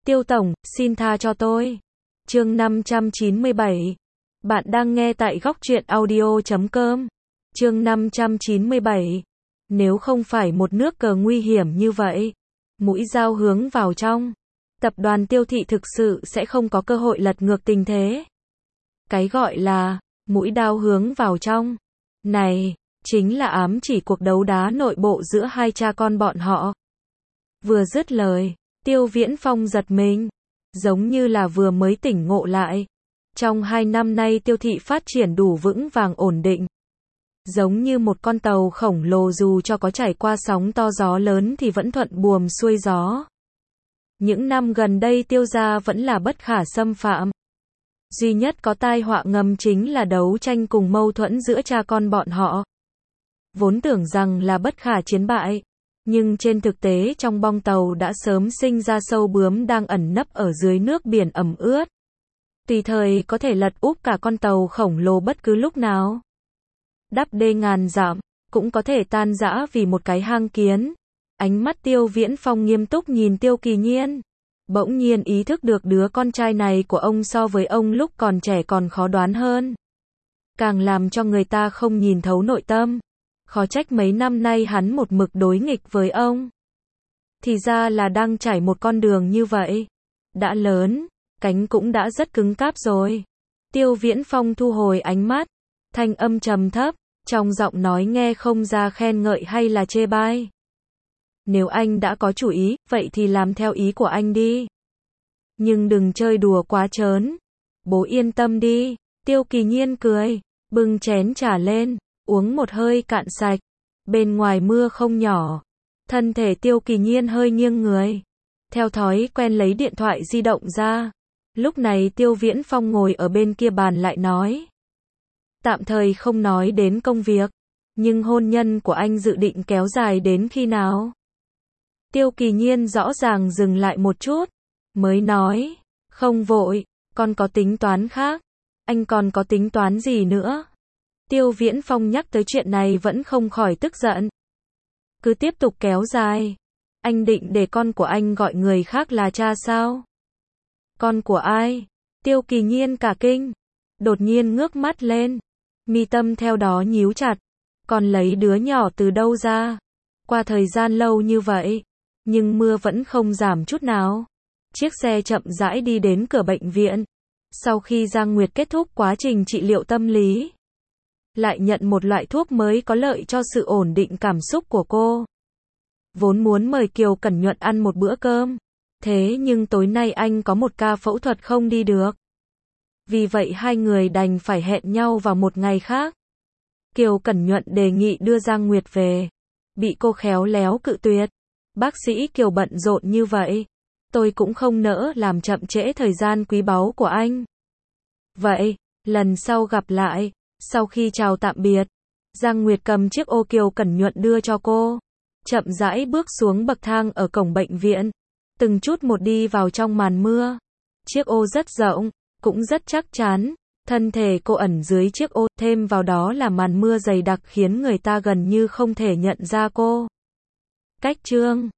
Tiêu tổng, xin tha cho tôi. Chương 597. Bạn đang nghe tại góc truyện audio.com. Chương 597. Nếu không phải một nước cờ nguy hiểm như vậy, mũi dao hướng vào trong, tập đoàn Tiêu thị thực sự sẽ không có cơ hội lật ngược tình thế. Cái gọi là mũi đao hướng vào trong này chính là ám chỉ cuộc đấu đá nội bộ giữa hai cha con bọn họ. Vừa dứt lời, Tiêu Viễn Phong giật mình, giống như là vừa mới tỉnh ngộ lại. Trong 2 năm nay Tiêu thị phát triển đủ vững vàng ổn định, giống như một con tàu khổng lồ dù cho có trải qua sóng to gió lớn thì vẫn thuận buồm xuôi gió. Những năm gần đây Tiêu gia vẫn là bất khả xâm phạm. Duy nhất có tai họa ngầm chính là đấu tranh cùng mâu thuẫn giữa cha con bọn họ. Vốn tưởng rằng là bất khả chiến bại, nhưng trên thực tế trong bong tàu đã sớm sinh ra sâu bướm đang ẩn nấp ở dưới nước biển ẩm ướt. Tùy thời có thể lật úp cả con tàu khổng lồ bất cứ lúc nào. Đắp đê ngàn dặm, cũng có thể tan rã vì một cái hang kiến. Ánh mắt Tiêu Viễn Phong nghiêm túc nhìn Tiêu Kỳ Nhiên. Bỗng nhiên ý thức được đứa con trai này của ông so với ông lúc còn trẻ còn khó đoán hơn. Càng làm cho người ta không nhìn thấu nội tâm. Khó trách mấy năm nay hắn một mực đối nghịch với ông. Thì ra là đang trải một con đường như vậy. Đã lớn, cánh cũng đã rất cứng cáp rồi. Tiêu Viễn Phong thu hồi ánh mắt, thanh âm trầm thấp, trong giọng nói nghe không ra khen ngợi hay là chê bai. Nếu anh đã có chủ ý, vậy thì làm theo ý của anh đi. Nhưng đừng chơi đùa quá trớn. Bố yên tâm đi. Tiêu Kỳ Nhiên cười, bưng chén trà lên, uống một hơi cạn sạch. Bên ngoài mưa không nhỏ. Thân thể Tiêu Kỳ Nhiên hơi nghiêng người. Theo thói quen lấy điện thoại di động ra. Lúc này Tiêu Viễn Phong ngồi ở bên kia bàn lại nói. Tạm thời không nói đến công việc. Nhưng hôn nhân của anh dự định kéo dài đến khi nào? Tiêu Kỳ Nhiên rõ ràng dừng lại một chút. Mới nói. Không vội, con có tính toán khác. Anh còn có tính toán gì nữa? Tiêu Viễn Phong nhắc tới chuyện này vẫn không khỏi tức giận. Cứ tiếp tục kéo dài. Anh định để con của anh gọi người khác là cha sao? Con của ai? Tiêu Kỳ Nhiên cả kinh. Đột nhiên ngước mắt lên. Mi tâm theo đó nhíu chặt. Con lấy đứa nhỏ từ đâu ra? Qua thời gian lâu như vậy, nhưng mưa vẫn không giảm chút nào. Chiếc xe chậm rãi đi đến cửa bệnh viện. Sau khi Giang Nguyệt kết thúc quá trình trị liệu tâm lý, lại nhận một loại thuốc mới có lợi cho sự ổn định cảm xúc của cô. Vốn muốn mời Kiều Cẩn Nhuận ăn một bữa cơm. Thế nhưng tối nay anh có một ca phẫu thuật không đi được. Vì vậy hai người đành phải hẹn nhau vào một ngày khác. Kiều Cẩn Nhuận đề nghị đưa Giang Nguyệt về. Bị cô khéo léo cự tuyệt. Bác sĩ Kiều bận rộn như vậy. Tôi cũng không nỡ làm chậm trễ thời gian quý báu của anh. Vậy, lần sau gặp lại. Sau khi chào tạm biệt, Giang Nguyệt cầm chiếc ô Kiều Cẩn Nhuận đưa cho cô. Chậm rãi bước xuống bậc thang ở cổng bệnh viện. Từng chút một đi vào trong màn mưa. Chiếc ô rất rộng, cũng rất chắc chắn. Thân thể cô ẩn dưới chiếc ô, thêm vào đó là màn mưa dày đặc khiến người ta gần như không thể nhận ra cô. Cách chương